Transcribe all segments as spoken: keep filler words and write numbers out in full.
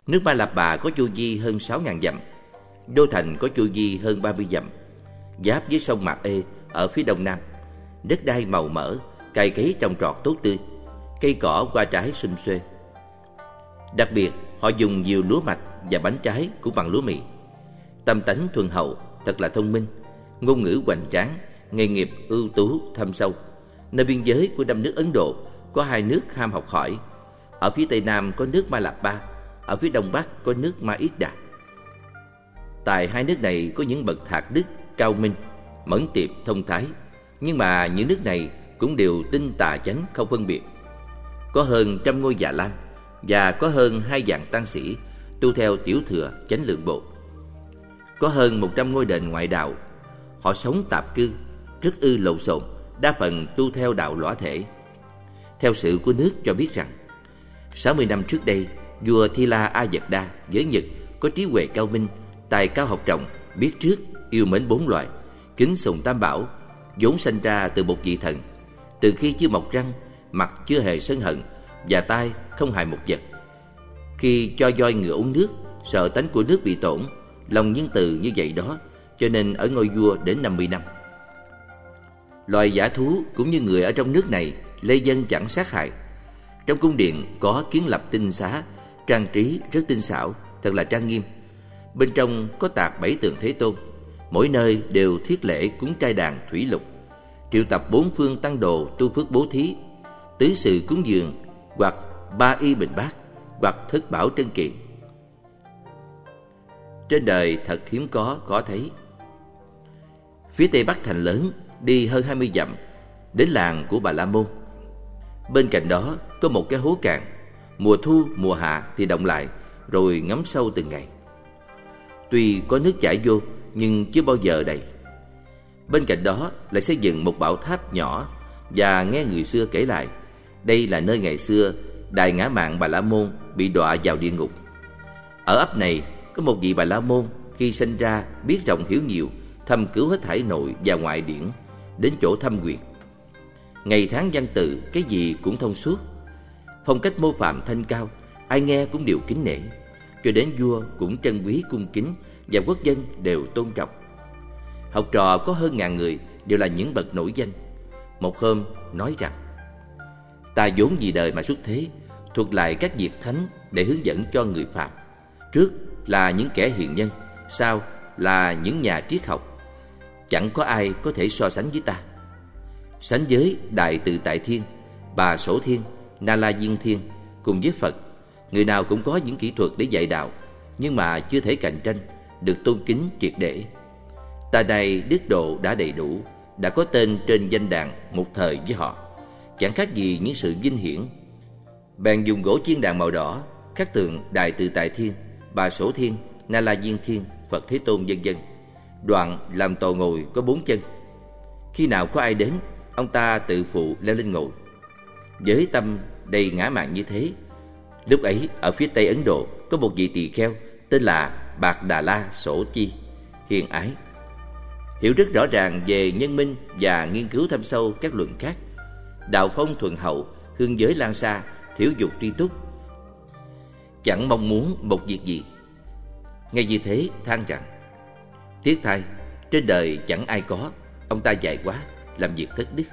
Nước Ma Lạp Bà có chu vi hơn sáu nghìn dặm. Đô thành có chu vi hơn ba mươi dặm, giáp với sông Mạc Ê ở phía đông nam. Đất đai màu mỡ, cày cấy trồng trọt tốt tươi, cây cỏ hoa trái xum xuê. Đặc biệt, họ dùng nhiều lúa mạch và bánh trái cũng bằng lúa mì. Tâm tánh thuần hậu, thật là thông minh, ngôn ngữ hoành tráng, nghề nghiệp ưu tú thâm sâu. Nơi biên giới của năm nước Ấn Độ có hai nước ham học hỏi. Ở phía tây nam có nước Ma Lạp Ba, ở phía đông bắc có nước Ma Yết Đà. Tại hai nước này có những bậc thạc đức cao minh, mẫn tiệp thông thái, nhưng mà những nước này cũng đều tin tà chánh không phân biệt. Có hơn trăm ngôi Già Lam và có hơn hai vạn tăng sĩ tu theo tiểu thừa chánh lượng bộ. Có hơn một trăm ngôi đền ngoại đạo. Họ sống tạp cư, rất ư lộn xộn, đa phần tu theo đạo lõa thể. Theo sử của nước cho biết rằng, sáu mươi năm trước đây, vua Thi La A Dật Đa với Nhật có trí huệ cao minh, tài cao học trọng, biết trước, yêu mến bốn loài, kính sùng tam bảo, vốn sanh ra từ một vị thần. Từ khi chưa mọc răng, mặt chưa hề sân hận và tai không hại một vật. Khi cho voi ngựa uống nước, sợ tánh của nước bị tổn, lòng nhân từ như vậy đó, cho nên ở ngôi vua đến năm mươi năm. Loài dã thú cũng như người ở trong nước này, lê dân chẳng sát hại. Trong cung điện có kiến lập tinh xá, trang trí rất tinh xảo, thật là trang nghiêm. Bên trong có tạc bảy tượng Thế Tôn, mỗi nơi đều thiết lễ cúng trai đàn thủy lục, triệu tập bốn phương tăng đồ tu phước bố thí, tứ sự cúng dường, hoặc ba y bình bát, hoặc thất bảo trân kiện. Trên đời thật hiếm có, khó thấy. Phía tây bắc thành lớn, đi hơn hai mươi dặm, đến làng của Bà La Môn. Bên cạnh đó có một cái hố cạn, mùa thu mùa hạ thì động lại, rồi ngấm sâu từng ngày. Tuy có nước chảy vô nhưng chưa bao giờ đầy. Bên cạnh đó lại xây dựng một bảo tháp nhỏ, và nghe người xưa kể lại, đây là nơi ngày xưa Đại Ngã Mạn Bà La Môn bị đọa vào địa ngục. Ở ấp này có một vị Bà La Môn, khi sinh ra biết rộng hiểu nhiều, thâm cứu hết thảy nội và ngoại điển, đến chỗ thâm quyền. Ngày tháng văn tự cái gì cũng thông suốt, phong cách mô phạm thanh cao, ai nghe cũng đều kính nể, cho đến vua cũng trân quý cung kính, và quốc dân đều tôn trọng. Học trò có hơn ngàn người, đều là những bậc nổi danh. Một hôm nói rằng, ta vốn vì đời mà xuất thế, thuật lại các việc thánh để hướng dẫn cho người phạm. Trước là những kẻ hiền nhân, sau là những nhà triết học. Chẳng có ai có thể so sánh với ta. Sánh với Đại Tự Tại Thiên, Bà Sổ Thiên, Na La Diên Thiên, cùng với Phật, người nào cũng có những kỹ thuật để dạy đạo, nhưng mà chưa thể cạnh tranh, được tôn kính triệt để. Ta này đức độ đã đầy đủ, đã có tên trên danh đàn một thời với họ, chẳng khác gì những sự vinh hiển. Bèn dùng gỗ chiên đàn màu đỏ khắc tượng Đại Tự Tại Thiên, Bà Sổ Thiên, Na La Diên Thiên, Phật Thế Tôn vân vân. Đoạn làm tòa ngồi có bốn chân. Khi nào có ai đến, ông ta tự phụ leo lên ngồi. Với tâm đầy ngã mạn như thế, lúc ấy ở phía tây Ấn Độ có một vị tỳ kheo tên là Bạc Đà La Sổ Chi, hiền ái, hiểu rất rõ ràng về nhân minh và nghiên cứu thâm sâu các luận khác. Đạo phong thuần hậu, hương giới lan xa, thiểu dục tri túc, chẳng mong muốn một việc gì. Ngay như thế than rằng, tiếc thay, trên đời chẳng ai có, ông ta dạy quá, làm việc thất đức.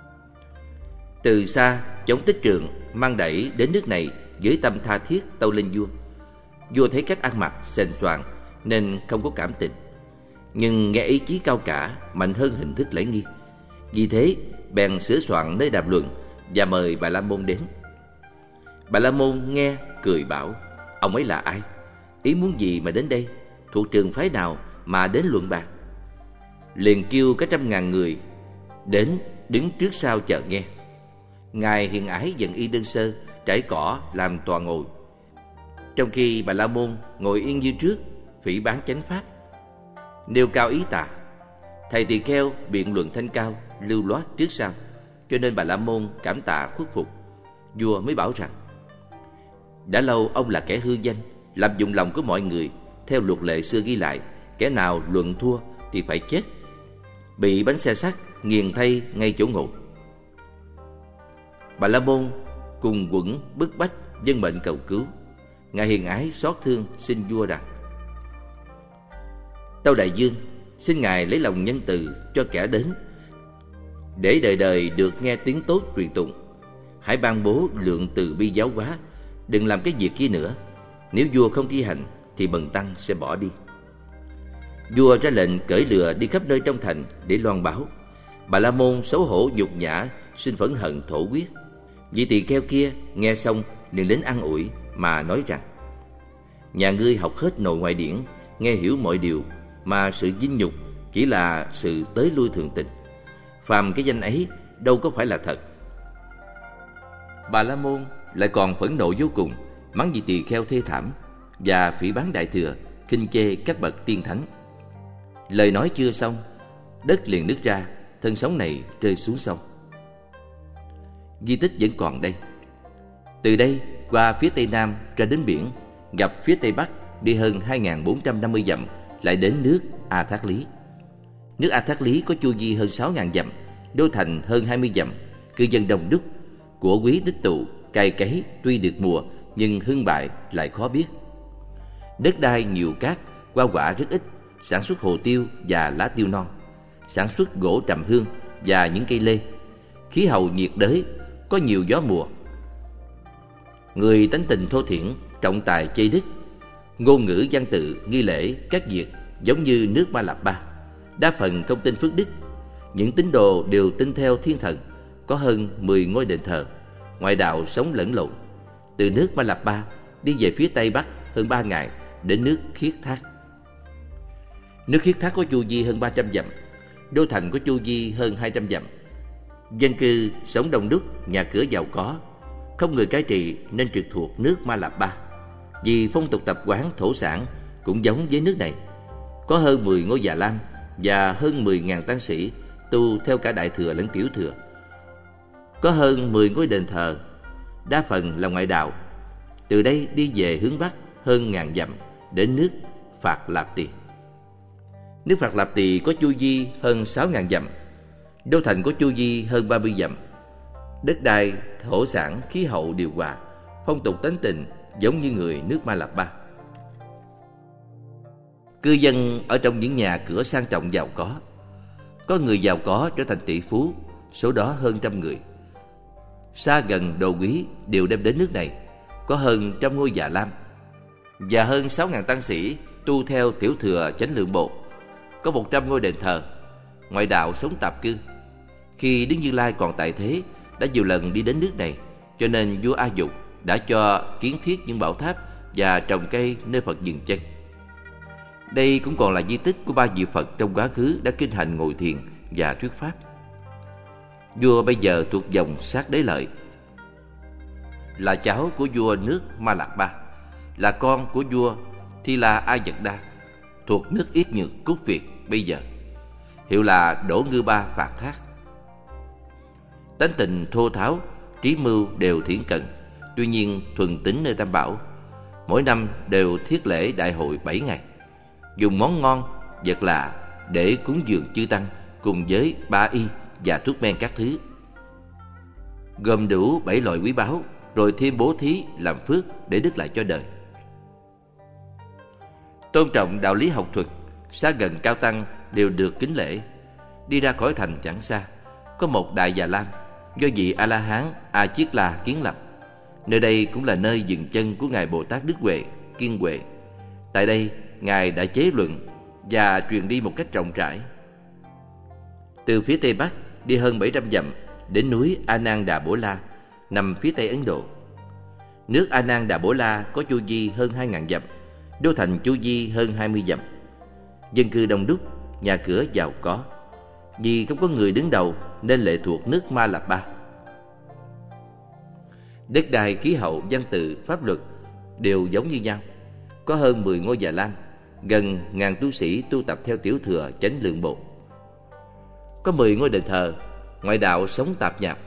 Từ xa chống Tích Trượng mang đẩy đến nước này với tâm tha thiết tâu lên vua. Vua thấy cách ăn mặc sền soạn nên không có cảm tình, nhưng nghe ý chí cao cả mạnh hơn hình thức lễ nghi. Vì thế bèn sửa soạn nơi đàm luận và mời Bà La Môn đến. Bà La Môn nghe cười bảo, ông ấy là ai, ý muốn gì mà đến đây, thuộc trường phái nào mà đến luận bạc. Liền kêu cả trăm ngàn người đến đứng trước sau chờ nghe. Ngài hiền ái dẫn y đơn sơ, trải cỏ làm tòa ngồi, trong khi Bà La Môn ngồi yên như trước, phỉ báng chánh pháp, nêu cao ý tà. Thầy tỳ kheo biện luận thanh cao, lưu loát trước sau, cho nên Bà La Môn cảm tạ khuất phục. Vua mới bảo rằng, đã lâu ông là kẻ hư danh, làm dụng lòng của mọi người. Theo luật lệ xưa ghi lại, kẻ nào luận thua thì phải chết, bị bánh xe sắt nghiền thay ngay chỗ ngồi. Bà La Môn cùng quẫn bức bách dân mệnh cầu cứu. Ngài hiền ái xót thương xin vua rằng: Tâu đại vương, xin ngài lấy lòng nhân từ cho kẻ đến, để đời đời được nghe tiếng tốt truyền tụng. Hãy ban bố lượng từ bi giáo hóa, đừng làm cái việc kia nữa. Nếu vua không thi hành thì bần tăng sẽ bỏ đi. Vua ra lệnh cởi lừa đi khắp nơi trong thành để loan báo. Bà La Môn xấu hổ nhục nhã, xin phẫn hận thổ huyết. Vị tỳ kheo kia nghe xong liền đến an ủi mà nói rằng: Nhà ngươi học hết nội ngoại điển, nghe hiểu mọi điều, mà sự vinh nhục chỉ là sự tới lui thường tình. Phàm cái danh ấy đâu có phải là thật. Bà La Môn lại còn phẫn nộ vô cùng, mắng vị tỳ kheo thê thảm và phỉ báng đại thừa, khinh chê các bậc tiên thánh. Lời nói chưa xong, đất liền nứt ra, thân sống này rơi xuống sông. Di tích vẫn còn đây. Từ đây qua phía tây nam ra đến biển, gặp phía tây bắc đi hơn hai nghìn bốn trăm năm mươi dặm, lại đến nước A Thác Lý. Nước A Thác Lý có chu vi hơn sáu nghìn dặm, đô thành hơn hai mươi dặm, cư dân đông đúc, của quý tích tụ, cày cấy tuy được mùa nhưng hưng bại lại khó biết. Đất đai nhiều cát, hoa quả rất ít, sản xuất hồ tiêu và lá tiêu non, sản xuất gỗ trầm hương và những cây lê. Khí hậu nhiệt đới, có nhiều gió mùa. Người tánh tình thô thiển, trọng tài chê đức. Ngôn ngữ văn tự, nghi lễ, các việc giống như nước Ma Lạp Ba. Đa phần không tin phước đức. Những tín đồ đều tin theo thiên thần. Có hơn mười ngôi đền thờ. Ngoại đạo sống lẫn lộn. Từ nước Ma Lạp Ba đi về phía tây bắc hơn ba ngày đến nước Khiết Thác. Nước Khiết Thác có chu vi hơn ba trăm dặm, đô thành có chu vi hơn hai trăm dặm. Dân cư sống đông đúc, nhà cửa giàu có, không người cai trị nên trực thuộc nước Ma Lạp Ba. Vì phong tục tập quán thổ sản cũng giống với nước này. Có hơn mười ngôi già lam và hơn mười nghìn tăng sĩ tu theo cả đại thừa lẫn tiểu thừa. Có hơn mười ngôi đền thờ, đa phần là ngoại đạo. Từ đây đi về hướng bắc hơn ngàn dặm đến nước Phạt Lạp Tỳ. Nước Phạt Lạp Tỳ có chu vi hơn sáu nghìn dặm, đô thành có chu vi hơn ba mươi dặm. Đất đai, thổ sản, khí hậu điều hòa, phong tục tánh tình giống như người nước Ma Lạp Ba. Cư dân ở trong những nhà cửa sang trọng giàu có. Có người giàu có trở thành tỷ phú, số đó hơn trăm người. Xa gần đồ quý đều đem đến nước này. Có hơn trăm ngôi già lam và hơn sáu nghìn tăng sĩ tu theo tiểu thừa chánh lượng bộ. Có một trăm ngôi đền thờ. Ngoại đạo sống tạp cư. Khi Đức Như Lai còn tại thế đã nhiều lần đi đến nước này, cho nên vua A Dục đã cho kiến thiết những bảo tháp và trồng cây nơi Phật dừng chân. Đây cũng còn là di tích của ba vị Phật trong quá khứ đã kinh hành ngồi thiền và thuyết pháp. Vua bây giờ thuộc dòng Sát Đế Lợi, là cháu của vua nước Ma Lạp Ba, là con của vua Thi La A Dật Đa, thuộc nước Yết Nhược Cúc Việt bây giờ, hiệu là Đỗ Ngư Ba Phạt Thác. Tánh tình thô tháo, trí mưu đều thiển cận, tuy nhiên thuần tín nơi Tam Bảo. Mỗi năm đều thiết lễ đại hội bảy ngày, dùng món ngon, vật lạ để cúng dường chư tăng cùng với ba y và thuốc men các thứ, gồm đủ bảy loại quý báu, rồi thêm bố thí làm phước để đức lại cho đời. Tôn trọng đạo lý học thuật, xa gần cao tăng đều được kính lễ. Đi ra khỏi thành chẳng xa có một đại già lam do vị A La Hán A Chiết La kiến lập. Nơi đây cũng là nơi dừng chân của ngài Bồ Tát Đức Huệ, Kiên Huệ. Tại đây ngài đã chế luận và truyền đi một cách rộng rãi. Từ phía tây bắc đi hơn bảy trăm dặm đến núi A Nan Đà Bổ La, nằm phía tây Ấn Độ. Nước A Nan Đà Bổ La có chu vi hơn hai nghìn dặm, đô thành chu vi hơn hai mươi dặm. Dân cư đông đúc, nhà cửa giàu có. Vì không có người đứng đầu nên lệ thuộc nước Ma Lạp Ba. Đất đai, khí hậu, văn tự, pháp luật đều giống như nhau. Có hơn mười ngôi già lam, gần ngàn tu sĩ tu tập theo tiểu thừa chánh lượng bộ. Có mười ngôi đền thờ, ngoại đạo sống tạp nhạp.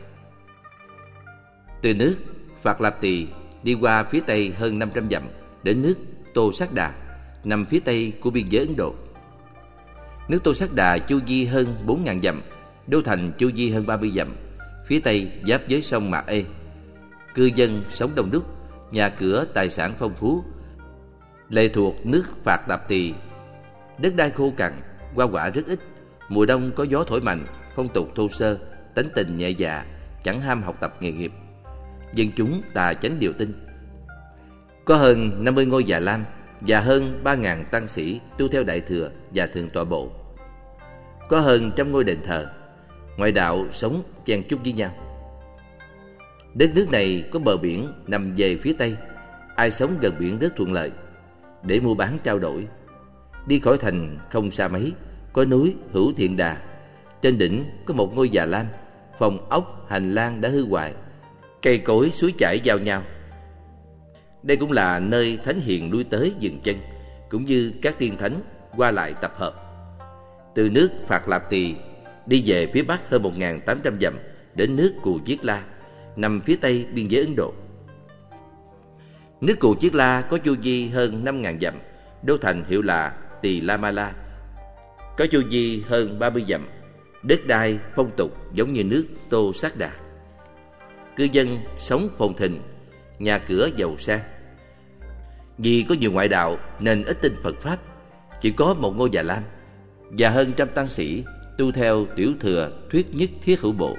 Từ nước Phạt Lạp Tỳ đi qua phía tây hơn năm trăm dặm đến nước Tô Sát Đà, nằm phía tây của biên giới Ấn Độ. Nước Tô Sát Đà chu vi hơn bốn nghìn dặm, đô thành chu vi hơn ba mươi dặm, phía tây giáp với sông Mạc Ê. Cư dân sống đông đúc, nhà cửa tài sản phong phú, lệ thuộc nước Phạt Lạp Tỳ. Đất đai khô cằn, hoa quả rất ít, mùa đông có gió thổi mạnh, phong tục thô sơ, tánh tình nhẹ dạ, chẳng ham học tập nghề nghiệp. Dân chúng tà chánh điều tinh. Có hơn năm mươi ngôi già lam và hơn ba ngàn tăng sĩ tu theo Đại Thừa và Thượng Tọa Bộ. Có hơn trăm ngôi đền thờ. Ngoại đạo sống chen chúc với nhau. Đất nước này có bờ biển nằm về phía tây, ai sống gần biển rất thuận lợi để mua bán trao đổi. Đi khỏi thành không xa mấy, có núi Hữu Thiện Đà. Trên đỉnh có một ngôi già lam, phòng ốc, hành lang đã hư hoại, cây cối suối chảy giao nhau. Đây cũng là nơi thánh hiền lui tới dừng chân, cũng như các tiên thánh qua lại tập hợp. Từ nước Phạt Lạp Tỳ đi về phía bắc hơn một nghìn tám trăm dặm đến nước Cù Chiết La, nằm phía tây biên giới Ấn Độ. Nước Cù Chiết La có chu vi hơn năm nghìn dặm, đô thành hiệu là Tỳ La Ma La, có chu vi hơn ba mươi dặm, đất đai phong tục giống như nước Tô Sát Đà. Cư dân sống phồn thịnh, nhà cửa giàu sang. Vì có nhiều ngoại đạo nên ít tin Phật pháp, chỉ có một ngôi già lam và hơn trăm tăng sĩ tu theo tiểu thừa thuyết nhất thiết hữu bộ.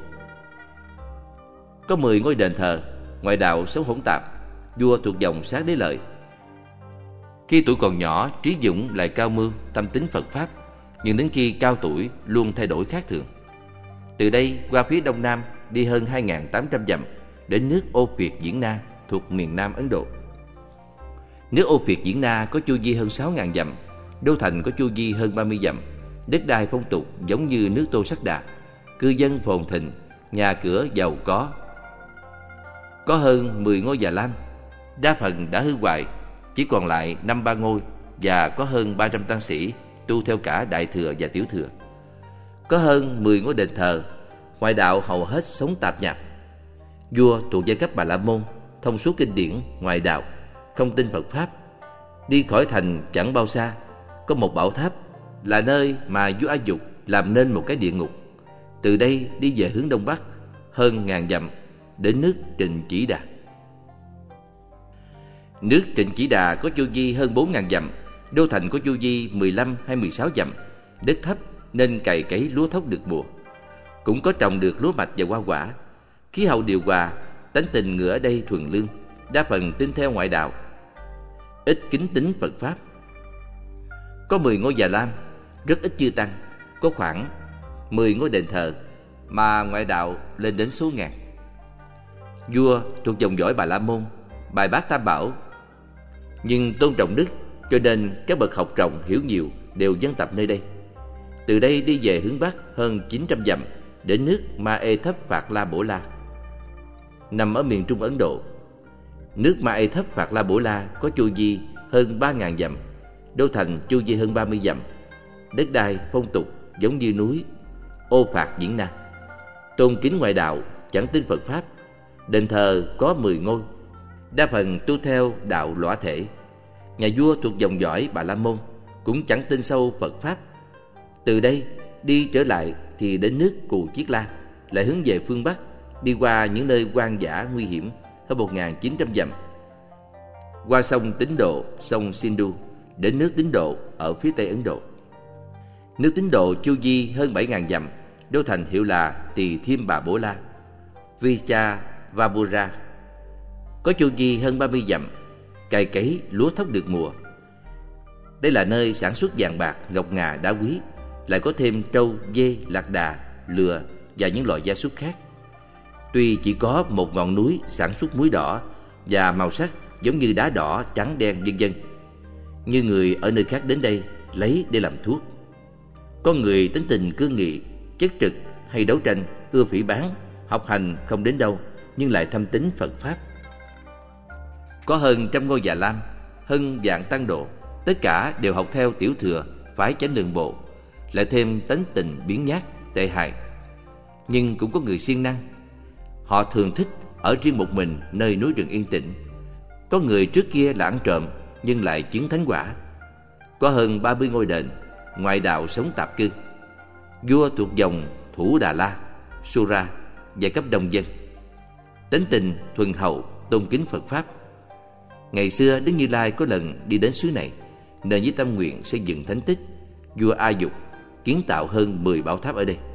Có mười ngôi đền thờ, ngoại đạo sống hỗn tạp, vua thuộc dòng Sát Đế Lợi. Khi tuổi còn nhỏ, Trí Dũng lại cao mưu, tâm tín Phật pháp, nhưng đến khi cao tuổi luôn thay đổi khác thường. Từ đây qua phía đông nam đi hơn hai nghìn tám trăm dặm đến nước Ô Phiệt Diễn Na thuộc miền Nam Ấn Độ. Nước Ô Phiệt Diễn Na có chu vi hơn sáu nghìn dặm, đô thành có chu vi hơn ba mươi dặm, đất đai phong tục giống như nước Tô Sát Đà, cư dân phồn thịnh, nhà cửa giàu có. Có hơn mười ngôi già lam, đa phần đã hư hoại, chỉ còn lại năm ba ngôi, và có hơn ba trăm tăng sĩ tu theo cả Đại Thừa và Tiểu Thừa. Có hơn mười ngôi đền thờ, ngoại đạo hầu hết sống tạp nhạp. Vua thuộc giai cấp Bà La Môn, thông suốt kinh điển ngoại đạo, không tin Phật pháp. Đi khỏi thành chẳng bao xa, có một bảo tháp là nơi mà vua A Dục làm nên một cái địa ngục. Từ đây đi về hướng đông bắc hơn ngàn dặm đến nước Trịnh Chỉ Đà. Nước Trịnh Chỉ Đà có chu vi hơn bốn nghìn dặm, đô thành có chu vi mười lăm hay mười sáu dặm, đất thấp nên cày cấy lúa thóc được mùa, cũng có trồng được lúa mạch và hoa quả. Khí hậu điều hòa, tánh tình người ở đây thuần lương, đa phần tin theo ngoại đạo, ít kính tín Phật pháp. Có mười ngôi già lam, rất ít chư tăng, có khoảng mười ngôi đền thờ, mà ngoại đạo lên đến số ngàn. Vua thuộc dòng dõi Bà La Môn, bài bác Tam Bảo, nhưng tôn trọng đức, cho nên các bậc học rộng hiểu nhiều đều dân tập nơi đây. Từ đây đi về hướng bắc hơn chín trăm dặm đến nước Ma Ê Thấp Phạt La Bổ La, nằm ở miền Trung Ấn Độ. Nước Ma Ê Thấp Phạt La Bổ La có chu vi hơn ba nghìn dặm, đô thành chu vi hơn ba mươi dặm, đất đai phong tục giống như núi Ô Phạt Diễn Na. Tôn kính ngoại đạo, chẳng tin Phật pháp. Đền thờ có mười ngôi, đa phần tu theo đạo lõa thể. Nhà vua thuộc dòng dõi Bà La Môn, cũng chẳng tin sâu Phật pháp. Từ đây đi trở lại thì đến nước Cù Chiết La, lại hướng về phương bắc, đi qua những nơi hoang dã nguy hiểm hơn một nghìn chín trăm dặm, qua sông Tín Độ, sông Sindhu, đến nước Tín Độ ở phía tây Ấn Độ. Nước Tín Độ chu vi hơn bảy nghìn dặm, đô thành hiệu là Tỳ Thiêm Bà Bổ La, Vichavapura, có chu vi hơn ba mươi dặm, cày cấy lúa thóc được mùa. Đây là nơi sản xuất vàng bạc, ngọc ngà, đá quý, lại có thêm trâu, dê, lạc đà, lừa và những loại gia súc khác. Tuy chỉ có một ngọn núi sản xuất muối đỏ và màu sắc giống như đá đỏ, trắng, đen vân vân, như người ở nơi khác đến đây lấy để làm thuốc. Có người tính tình cương nghị, chất trực hay đấu tranh, ưa phỉ báng, học hành không đến đâu nhưng lại thâm tín Phật pháp. Có hơn trăm ngôi già lam, hơn vạn tăng độ, tất cả đều học theo tiểu thừa phái chánh đường bộ, lại thêm tánh tình biếng nhác, tệ hại. Nhưng cũng có người siêng năng, họ thường thích ở riêng một mình nơi núi rừng yên tĩnh. Có người trước kia là ăn trộm nhưng lại chứng thánh quả. Có hơn ba mươi ngôi đền, ngoại đạo sống tạp cư. Vua thuộc dòng Thủ Đà La, Sura, giai cấp đông dân, tính tình thuần hậu, tôn kính Phật pháp. Ngày xưa Đức Như Lai có lần đi đến xứ này, nên với tâm nguyện xây dựng thánh tích, vua A Dục kiến tạo hơn mười bảo tháp ở đây.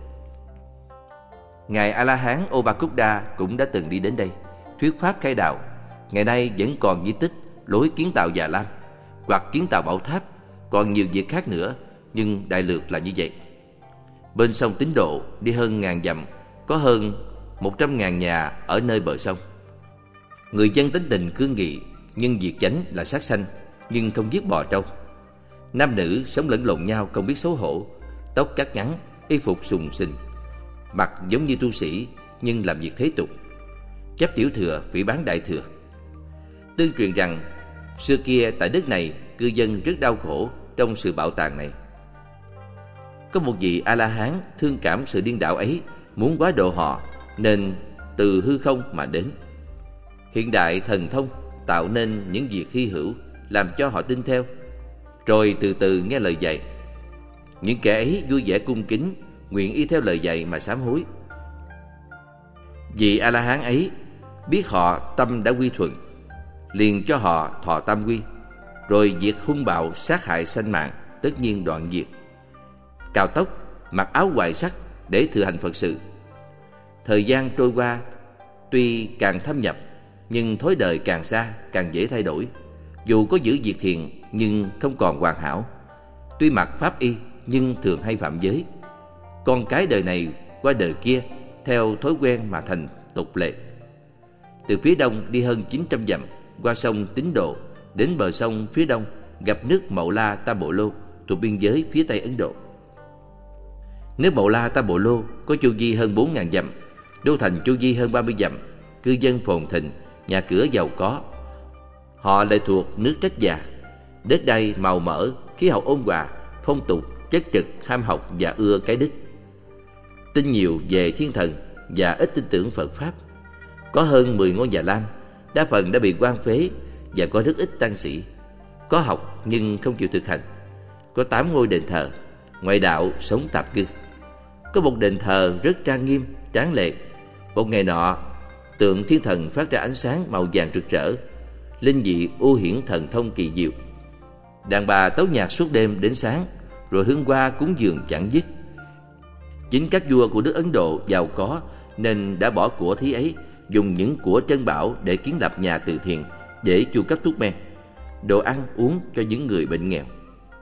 Ngài A La Hán Obakuda cũng đã từng đi đến đây thuyết pháp khai đạo. Ngày nay vẫn còn di tích lối kiến tạo Già Lam hoặc kiến tạo bảo tháp, còn nhiều việc khác nữa, nhưng đại lược là như vậy. Bên sông Tín Độ đi hơn ngàn dặm, có hơn một trăm ngàn nhà ở nơi bờ sông. Người dân tính tình cương nghị, nhưng việc chánh là sát sanh, nhưng không giết bò trâu. Nam nữ sống lẫn lộn nhau không biết xấu hổ, tóc cắt ngắn, y phục sùng sình, mặt giống như tu sĩ nhưng làm việc thế tục, chấp tiểu thừa phỉ báng đại thừa. Tương truyền rằng xưa kia tại đất này cư dân rất đau khổ trong sự bạo tàn này. Có một vị A La Hán thương cảm sự điên đảo ấy, muốn quá độ họ, nên từ hư không mà đến. Hiện đại thần thông tạo nên những việc hy hữu, làm cho họ tin theo, rồi từ từ nghe lời dạy. Những kẻ ấy vui vẻ cung kính, nguyện y theo lời dạy mà sám hối. Vị A La Hán ấy biết họ tâm đã quy thuận, liền cho họ thọ tam quy, rồi việc hung bạo sát hại sanh mạng tất nhiên đoạn diệt. Cạo tóc, mặc áo hoài sắc để thừa hành Phật sự. Thời gian trôi qua, tuy càng thâm nhập, nhưng thói đời càng xa, càng dễ thay đổi. Dù có giữ việc thiện nhưng không còn hoàn hảo. Tuy mặc pháp y nhưng thường hay phạm giới. Con cái đời này qua đời kia, theo thói quen mà thành tục lệ. Từ phía đông đi hơn chín trăm dặm, qua sông Tín Độ, đến bờ sông phía đông gặp nước Mậu La Ta Bộ Lô thuộc biên giới phía tây Ấn Độ. Nước Mậu La Ta Bộ Lô có chu vi hơn bốn ngàn dặm, đô thành chu vi hơn ba mươi dặm, cư dân phồn thịnh, nhà cửa giàu có. Họ lại thuộc nước Trách Già, đất đai màu mỡ, khí hậu ôn hòa, phong tục chất trực, ham học và ưa cái đức. Tin nhiều về thiên thần và ít tin tưởng Phật pháp. Có hơn mười ngôi Già Lam, đa phần đã bị quan phế, và có rất ít tăng sĩ. Có học nhưng không chịu thực hành. Có tám ngôi đền thờ, ngoại đạo sống tạp cư. Có một đền thờ rất trang nghiêm, tráng lệ. Một ngày nọ, tượng thiên thần phát ra ánh sáng màu vàng rực rỡ, linh dị u hiển thần thông kỳ diệu. Đàn bà tấu nhạc suốt đêm đến sáng, rồi hương hoa cúng dường chẳng dứt. Chính các vua của nước Ấn Độ giàu có nên đã bỏ của thí ấy, dùng những của trân bảo để kiến lập nhà từ thiện, để chu cấp thuốc men, đồ ăn uống cho những người bệnh nghèo.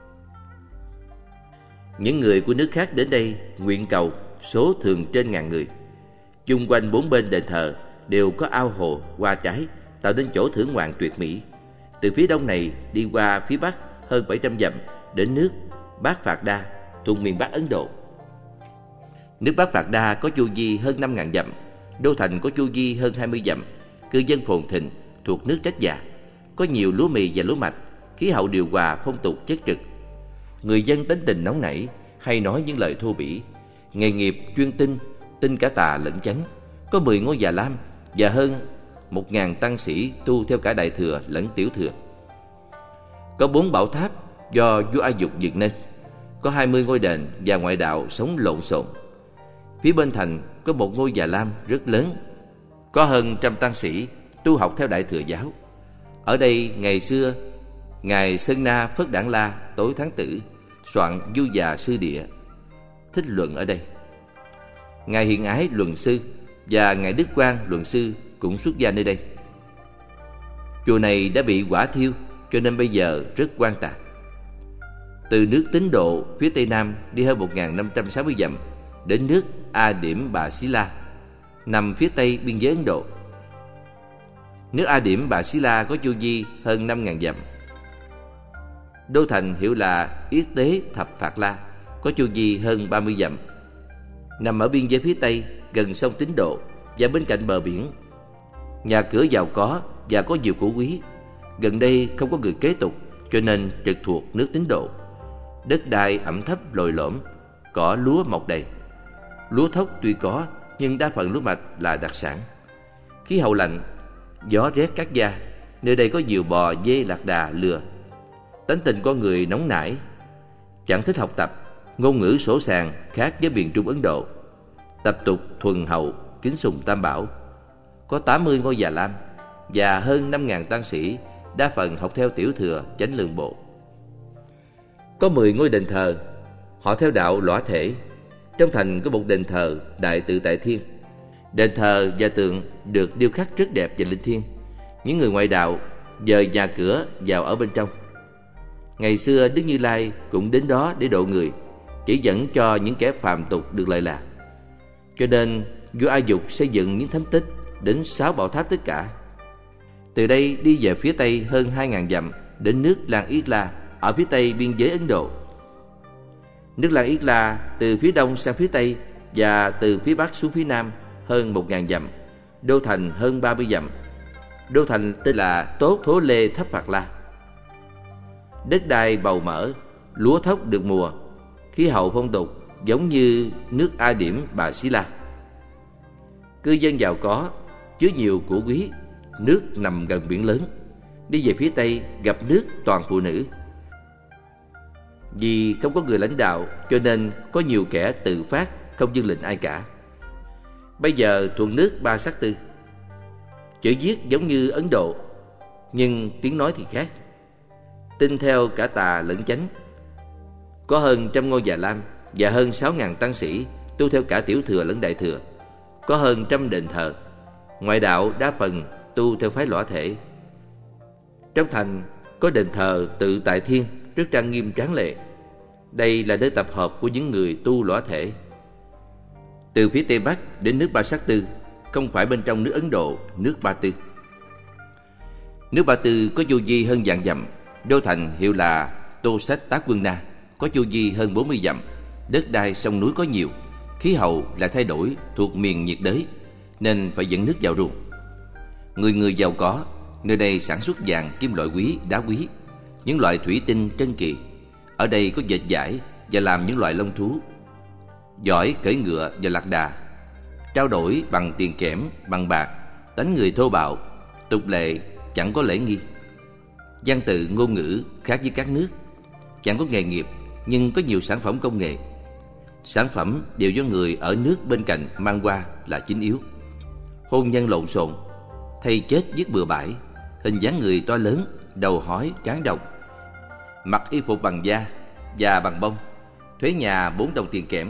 Những người của nước khác đến đây nguyện cầu, số thường trên ngàn người. Chung quanh bốn bên đền thờ đều có ao hồ, hoa trái, tạo nên chỗ thưởng ngoạn tuyệt mỹ. Từ phía đông này đi qua phía bắc hơn bảy trăm dặm, đến nước Bát Phạt Đa thuộc miền Bắc Ấn Độ. Nước Bát Phạt Đa có chu vi hơn năm ngàn dặm, đô thành có chu vi hơn hai mươi dặm, cư dân phồn thịnh, thuộc nước Trách Già, có nhiều lúa mì và lúa mạch, khí hậu điều hòa, phong tục chất trực. Người dân tính tình nóng nảy, hay nói những lời thô bỉ. Nghề nghiệp chuyên tinh, tin cả tà lẫn chánh. Có mười ngôi Già Lam và hơn một ngàn tăng sĩ tu theo cả đại thừa lẫn tiểu thừa. Có bốn bảo tháp do vua A Dục dựng nên. Có hai mươi ngôi đền và ngoại đạo sống lộn xộn. Phía bên thành có một ngôi Già Lam rất lớn, có hơn trăm tăng sĩ tu học theo đại thừa giáo. Ở đây ngày xưa ngài Sơn Na Phất Đản La Tối Tháng Tử soạn Du Già Sư Địa Thích Luận ở đây. Ngài Hiện Ái Luận Sư và ngài Đức Quang Luận Sư cũng xuất gia nơi đây. Chùa này đã bị hỏa thiêu, cho nên bây giờ rất hoang tàn. Từ nước Tín Độ phía tây nam đi hơn một nghìn năm trăm sáu mươi dặm, đến nước A Điểm Bà Xí La nằm phía tây biên giới Ấn Độ. Nước A Điểm Bà Xí La có chu vi hơn năm nghìn dặm. Đô thành hiệu là Yết Tế Thập Phạt La, có chu vi hơn ba mươi dặm, nằm ở biên giới phía tây gần sông Tín Độ và bên cạnh bờ biển. Nhà cửa giàu có và có nhiều của quý. Gần đây không có người kế tục, cho nên trực thuộc nước Tín Độ. Đất đai ẩm thấp lồi lõm, cỏ lúa mọc đầy. Lúa thóc tuy có, nhưng đa phần lúa mạch là đặc sản. Khí hậu lạnh, gió rét cắt da. Nơi đây có nhiều bò, dê, lạc đà, lừa. Tánh tình con người nóng nảy, chẳng thích học tập. Ngôn ngữ sổ sàng khác với miền Trung Ấn Độ. Tập tục thuần hậu, kính sùng Tam Bảo. Có tám mươi ngôi Già Lam và hơn năm nghìn tăng sĩ đa phần học theo tiểu thừa Chánh Lương Bộ. Có mười ngôi đền thờ, họ theo đạo lõa thể. Trong thành có một đền thờ Đại Tự Tại Thiên. Đền thờ và tượng được điêu khắc rất đẹp và linh thiêng. Những người ngoại đạo dời nhà cửa vào ở bên trong. Ngày xưa Đức Như Lai cũng đến đó để độ người, chỉ dẫn cho những kẻ phàm tục được lợi lạc. Cho nên vua A Dục xây dựng những thánh tích đến sáu bảo tháp tất cả. Từ đây đi về phía tây hơn hai ngàn dặm đến nước Lan Yết La ở phía tây biên giới Ấn Độ. Nước Lan Yết La từ phía đông sang phía tây và từ phía bắc xuống phía nam hơn một ngàn dặm, đô thành hơn ba mươi dặm. Đô thành tên là Tốt Thố Lê Thấp Phạt La. Đất đai bầu mỡ, lúa thóc được mùa, khí hậu phong tục giống như nước A Điểm Bà Xí La. Cư dân giàu có, chứa nhiều của quý, nước nằm gần biển lớn. Đi về phía tây gặp nước toàn phụ nữ. Vì không có người lãnh đạo cho nên có nhiều kẻ tự phát, không vâng lệnh ai cả. Bây giờ thuộc nước Ba Sắc Tư. Chữ viết giống như Ấn Độ, nhưng tiếng nói thì khác. Tin theo cả tà lẫn chánh. Có hơn trăm ngôi già lam và hơn sáu ngàn tăng sĩ tu theo cả tiểu thừa lẫn đại thừa. Có hơn trăm đền thờ. Ngoại đạo đa phần tu theo phái lõa thể. Trong thành có đền thờ Tự Tại Thiên rất trang nghiêm tráng lệ. Đây là nơi tập hợp của những người tu lõa thể. Từ phía tây bắc đến nước Ba Sắc Tư, không phải bên trong nước Ấn Độ, nước Ba Tư. Nước Ba Tư có chu vi hơn vạn dặm, đô thành hiệu là Tô Sách Tác Quân Na, có chu vi hơn bốn mươi dặm, đất đai sông núi có nhiều, khí hậu lại thay đổi, thuộc miền nhiệt đới nên phải dẫn nước vào ruộng. Người người giàu có, nơi đây sản xuất vàng, kim loại quý, đá quý, những loại thủy tinh trân kỳ. Ở đây có dệt vải và làm những loại lông thú, giỏi cưỡi ngựa và lạc đà, trao đổi bằng tiền kẽm, bằng bạc, tánh người thô bạo, tục lệ chẳng có lễ nghi. Văn tự ngôn ngữ khác với các nước, chẳng có nghề nghiệp nhưng có nhiều sản phẩm công nghệ. Sản phẩm đều do người ở nước bên cạnh mang qua là chính yếu. Hôn nhân lộn xộn, thay chết giết bừa bãi, hình dáng người to lớn, đầu hói, trán đồng, mặc y phục bằng da và bằng bông, thuế nhà bốn đồng tiền kẽm.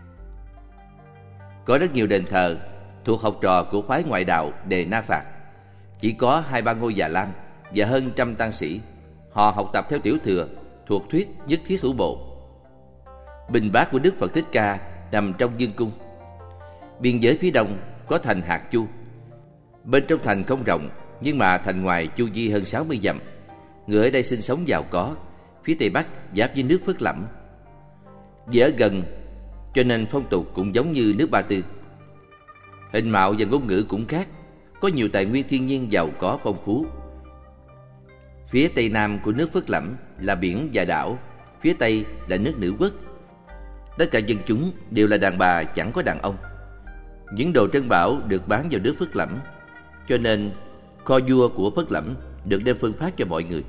Có rất nhiều đền thờ thuộc học trò của phái ngoại đạo Đề Na Phạt. Chỉ có hai ba ngôi già lam và hơn trăm tăng sĩ. Họ học tập theo tiểu thừa thuộc thuyết Nhất Thiết Hữu Bộ. Bình bát của Đức Phật Thích Ca nằm trong vương cung. Biên giới phía đông có thành Hạt Chu. Bên trong thành không rộng, nhưng mà thành ngoài chu vi hơn sáu mươi dặm. Người ở đây sinh sống giàu có. Phía tây bắc giáp với nước Phất Lẩm. Vì ở gần cho nên phong tục cũng giống như nước Ba Tư. Hình mạo và ngôn ngữ cũng khác. Có nhiều tài nguyên thiên nhiên giàu có phong phú. Phía tây nam của nước Phất Lẩm là biển và đảo. Phía tây là nước Nữ Quốc. Tất cả dân chúng đều là đàn bà, chẳng có đàn ông. Những đồ trân bảo được bán vào nước Phất Lẩm, cho nên kho vua của Phất Lẩm được đem phân phát cho mọi người.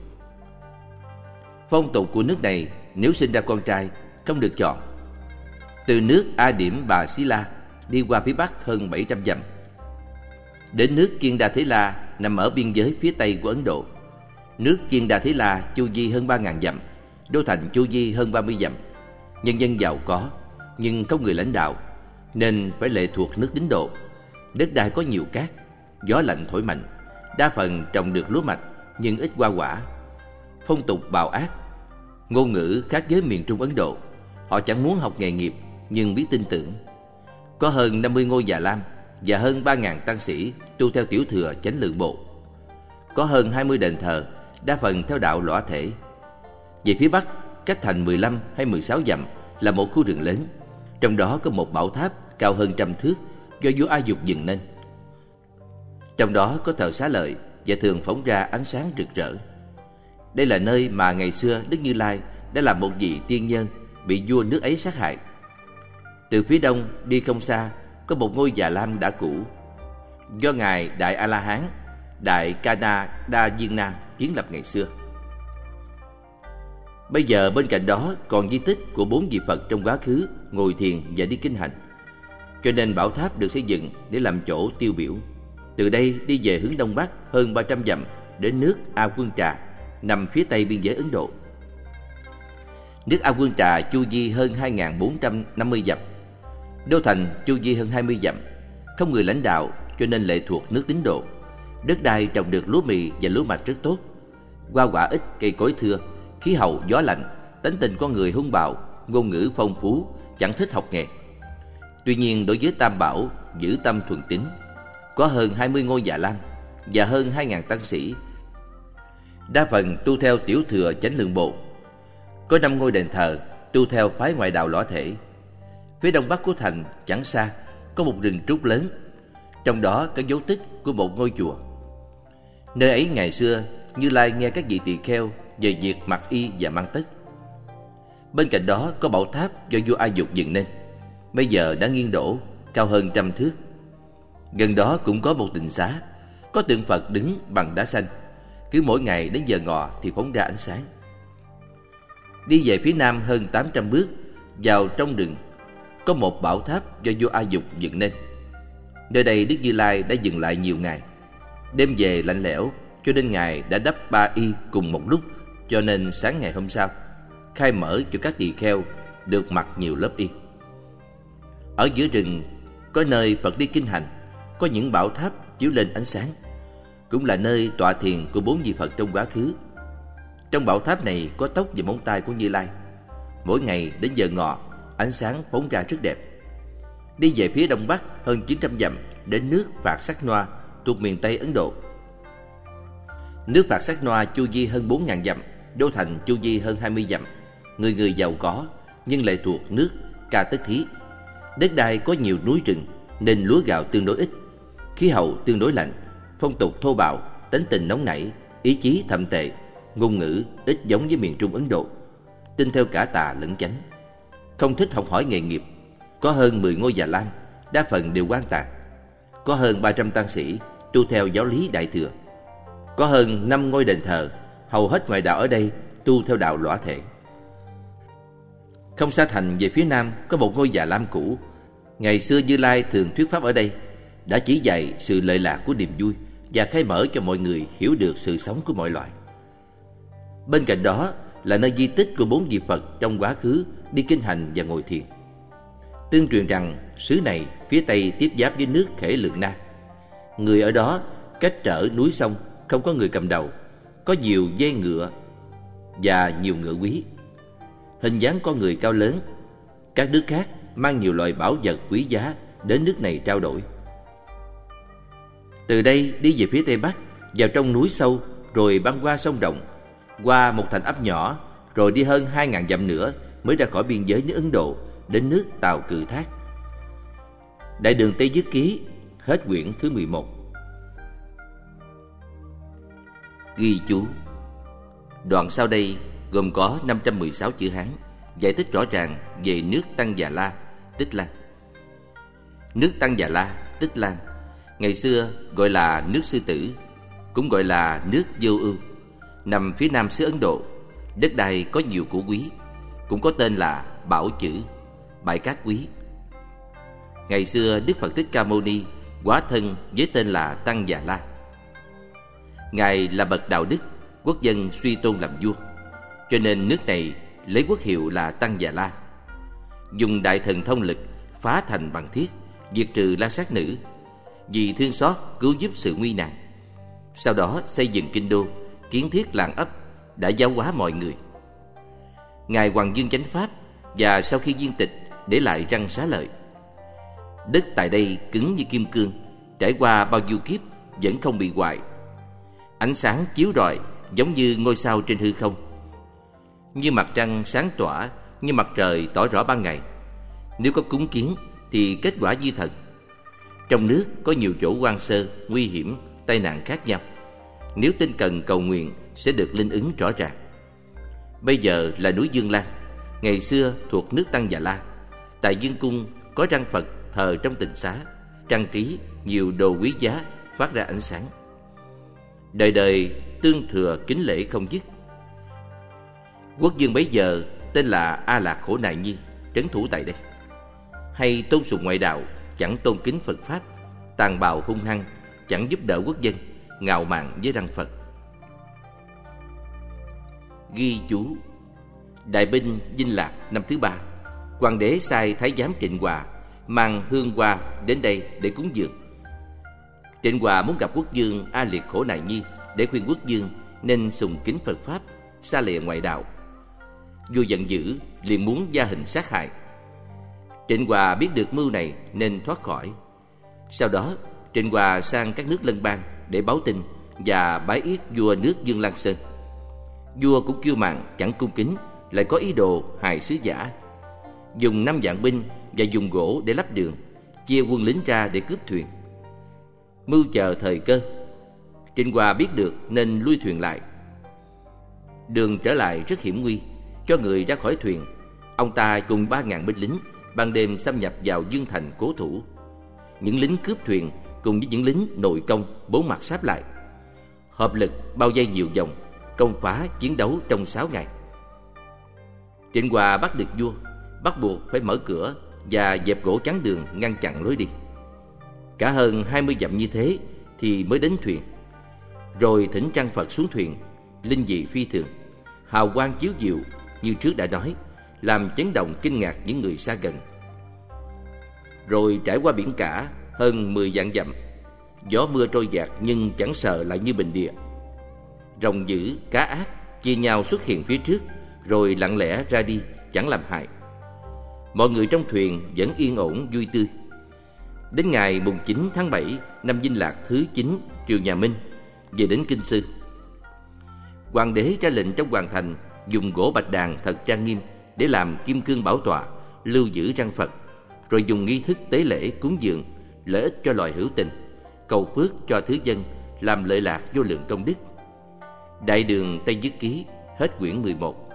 Phong tục của nước này, nếu sinh ra con trai không được chọn. Từ nước A Điểm Bà Xí La đi qua phía bắc hơn bảy trăm dặm, đến nước Kiên Đa Thế La nằm ở biên giới phía tây của Ấn Độ. Nước Kiên Đa Thế La chu vi hơn ba ngàn dặm, đô thành chu vi hơn ba mươi dặm. Nhân dân giàu có nhưng không người lãnh đạo nên phải lệ thuộc nước Tín Độ. Đất đai có nhiều cát, gió lạnh thổi mạnh, đa phần trồng được lúa mạch nhưng ít hoa quả. Phong tục bạo ác, ngôn ngữ khác với miền Trung Ấn Độ. Họ chẳng muốn học nghề nghiệp nhưng biết tin tưởng. Có hơn năm mươi ngôi già lam và hơn ba ngàn tăng sĩ tu theo tiểu thừa Chánh Lương Bộ. Có hơn hai mươi đền thờ, đa phần theo đạo lõa thể. Về phía bắc, cách thành mười lăm hay mười sáu dặm là một khu rừng lớn. Trong đó có một bảo tháp cao hơn trăm thước do vua A Dục dựng nên. Trong đó có thờ Xá Lợi và thường phóng ra ánh sáng rực rỡ. Đây là nơi mà ngày xưa Đức Như Lai đã làm một vị tiên nhân bị vua nước ấy sát hại. Từ phía đông đi không xa có một ngôi già lam đã cũ, do ngài Đại A La Hán Đại Ca Na Đa Diên Na kiến lập ngày xưa. Bây giờ bên cạnh đó còn di tích của bốn vị Phật trong quá khứ ngồi thiền và đi kinh hành, cho nên bảo tháp được xây dựng để làm chỗ tiêu biểu. Từ đây đi về hướng đông bắc hơn ba trăm dặm đến nước A Quân Trà nằm phía tây biên giới Ấn Độ. Nước A Quân Trà chu vi hơn hai nghìn bốn trăm năm mươi dặm, đô thành chu vi hơn hai mươi dặm, không người lãnh đạo cho nên lệ thuộc nước Tín Đồ. Đất đai trồng được lúa mì và lúa mạch rất tốt, hoa quả ít, cây cối thưa, khí hậu gió lạnh, tính tình con người hung bạo, ngôn ngữ phong phú, chẳng thích học nghề. Tuy nhiên đối với Tam Bảo giữ tâm thuần tín, có hơn hai mươi ngôi Già Lam và hơn hai nghìn tăng sĩ, đa phần tu theo tiểu thừa Chánh Lượng Bộ. Có năm ngôi đền thờ tu theo phái ngoại đạo Lõa Thể. Phía đông bắc của thành chẳng xa có một rừng trúc lớn, trong đó có dấu tích của một ngôi chùa. Nơi ấy ngày xưa Như Lai nghe các vị tỳ kheo về việc mặc y và mang tất. Bên cạnh đó có bảo tháp do vua A Dục dựng nên, bây giờ đã nghiêng đổ, cao hơn trăm thước. Gần đó cũng có một tịnh xá, có tượng Phật đứng bằng đá xanh, cứ mỗi ngày đến giờ ngọ thì phóng ra ánh sáng. Đi về phía nam hơn tám trăm bước, vào trong rừng có một bảo tháp do vua A Dục dựng nên. Nơi đây Đức Như Lai đã dừng lại nhiều ngày. Đêm về lạnh lẽo, cho nên Ngài đã đắp ba y cùng một lúc, cho nên sáng ngày hôm sau khai mở cho các tỳ kheo được mặc nhiều lớp y. Ở giữa rừng có nơi Phật đi kinh hành, có những bảo tháp chiếu lên ánh sáng, cũng là nơi tọa thiền của bốn vị Phật trong quá khứ. Trong bảo tháp này có tóc và móng tay của Như Lai. Mỗi ngày đến giờ ngọ, ánh sáng phóng ra rất đẹp. Đi về phía đông bắc hơn chín trăm dặm đến nước Phạt Sắc Noa thuộc miền Tây Ấn Độ. Nước Phạt Sắc Noa chu vi hơn bốn nghìn dặm, đô thành chu vi hơn hai mươi dặm, người người giàu có nhưng lệ thuộc nước Ca Tất Thí. Đất đai có nhiều núi rừng nên lúa gạo tương đối ít, khí hậu tương đối lạnh, phong tục thô bạo, tính tình nóng nảy, ý chí thậm tệ, ngôn ngữ ít giống với miền Trung Ấn Độ, tin theo cả tà lẫn chánh, không thích học hỏi nghề nghiệp. Có hơn mười ngôi Già Lam, đa phần đều quan tàn. Có hơn ba trăm tăng sĩ tu theo giáo lý Đại Thừa. Có hơn năm ngôi đền thờ, hầu hết ngoại đạo ở đây tu theo đạo Lõa Thể. Không xa thành về phía nam có một ngôi Già Lam cũ. Ngày xưa Như Lai thường thuyết pháp ở đây, đã chỉ dạy sự lợi lạc của niềm vui và khai mở cho mọi người hiểu được sự sống của mọi loài. Bên cạnh đó là nơi di tích của bốn vị Phật trong quá khứ đi kinh hành và ngồi thiền. Tương truyền rằng xứ này phía tây tiếp giáp với nước Khể Lượng Na. Người ở đó cách trở núi sông, không có người cầm đầu, có nhiều dây ngựa và nhiều ngựa quý. Hình dáng con người cao lớn. Các nước khác mang nhiều loại bảo vật quý giá đến nước này trao đổi. Từ đây đi về phía tây bắc, vào trong núi sâu, rồi băng qua sông rộng, qua một thành ấp nhỏ, rồi đi hơn hai nghìn dặm nữa mới ra khỏi biên giới nước Ấn Độ, đến nước Tào Cự Thác. Đại đường Tây Nhất Ký, hết quyển thứ mười một. Ghi chú: đoạn sau đây gồm có năm trăm mười sáu chữ Hán giải thích rõ ràng về nước Tăng Già La, Tích Lan. Nước Tăng Già La, Tích Lan ngày xưa gọi là nước Sư Tử, cũng gọi là nước Vô Ưu, nằm phía nam xứ Ấn Độ. Đất đai có nhiều củ quý, cũng có tên là Bảo Chữ, bãi cát quý. Ngày xưa Đức Phật Thích Ca Mâu Ni hóa thân với tên là Tăng Già La. Ngài là bậc đạo đức, quốc dân suy tôn làm vua, cho nên nước này lấy quốc hiệu là Tăng Già La. Dùng đại thần thông lực phá thành bằng thiết, diệt trừ la sát nữ, vì thương xót cứu giúp sự nguy nạn. Sau đó xây dựng kinh đô, kiến thiết làng ấp, đã giáo hóa mọi người. Ngài Hoàng Dương chánh pháp, và sau khi viên tịch để lại răng xá lợi. Đất tại đây cứng như kim cương, trải qua bao nhiêu kiếp vẫn không bị hoại. Ánh sáng chiếu rọi giống như ngôi sao trên hư không, như mặt trăng sáng tỏa, như mặt trời tỏ rõ ban ngày. Nếu có cúng kiến thì kết quả như thật. Trong nước có nhiều chỗ hoang sơ, nguy hiểm, tai nạn khác nhau. Nếu tinh cần cầu nguyện sẽ được linh ứng rõ ràng. Bây giờ là núi Dương Lan, ngày xưa thuộc nước Tăng Già La. Tại Dương Cung có răng Phật thờ trong tịnh xá, trang trí nhiều đồ quý giá phát ra ánh sáng. Đời đời tương thừa kính lễ không dứt. Quốc vương bấy giờ tên là A Lạc Khổ Nại Nhi, trấn thủ tại đây. Hay tôn sùng ngoại đạo, chẳng tôn kính Phật pháp, tàn bạo hung hăng, chẳng giúp đỡ quốc dân, ngạo mạn với răng Phật, ghi chú: Đại binh Dinh Lạc năm thứ ba, hoàng đế sai thái giám Trịnh Hòa mang hương hoa đến đây để cúng dường. Trịnh Hòa muốn gặp quốc vương A Liệt Khổ Nại Nhi để khuyên quốc vương nên sùng kính Phật pháp, xa lìa ngoại đạo. Vua giận dữ, liền muốn gia hình sát hại. Trịnh Hòa biết được mưu này nên thoát khỏi. Sau đó, Trịnh Hòa sang các nước lân bang để báo tin và bái yết vua nước Dương Lan Sơn. Vua cũng kiêu mạn, chẳng cung kính, lại có ý đồ hại sứ giả. Dùng năm vạn binh và dùng gỗ để lắp đường, chia quân lính ra để cướp thuyền. Mưu chờ thời cơ, Trịnh Hòa biết được nên lui thuyền lại. Đường trở lại rất hiểm nguy, cho người ra khỏi thuyền. Ông ta cùng ba ngàn binh lính ban đêm xâm nhập vào Dương Thành cố thủ. Những lính cướp thuyền cùng với những lính nội công bốn mặt sáp lại, hợp lực bao vây nhiều vòng, công phá chiến đấu trong sáu ngày. Trịnh Hòa bắt được vua, bắt buộc phải mở cửa và dẹp gỗ chắn đường ngăn chặn lối đi. Cả hơn hai mươi dặm như thế thì mới đến thuyền. Rồi thỉnh Trăng Phật xuống thuyền, linh dị phi thường, hào quang chiếu diệu như trước đã nói, làm chấn động kinh ngạc những người xa gần. Rồi trải qua biển cả hơn mười vạn dặm, gió mưa trôi dạt nhưng chẳng sợ lại như bình địa. Rồng dữ, cá ác chia nhau xuất hiện phía trước, rồi lặng lẽ ra đi, chẳng làm hại. Mọi người trong thuyền vẫn yên ổn vui tươi. Đến ngày mùng chín tháng bảy năm Dinh Lạc thứ chín triều nhà Minh, về đến Kinh Sư. Hoàng đế ra lệnh trong hoàng thành dùng gỗ bạch đàn thật trang nghiêm để làm kim cương bảo tọa, lưu giữ Trăng Phật, rồi dùng nghi thức tế lễ cúng dường, lợi ích cho loài hữu tình, cầu phước cho thứ dân, làm lợi lạc vô lượng công đức. Đại Đường Tây Nhất Ký, hết quyển mười một.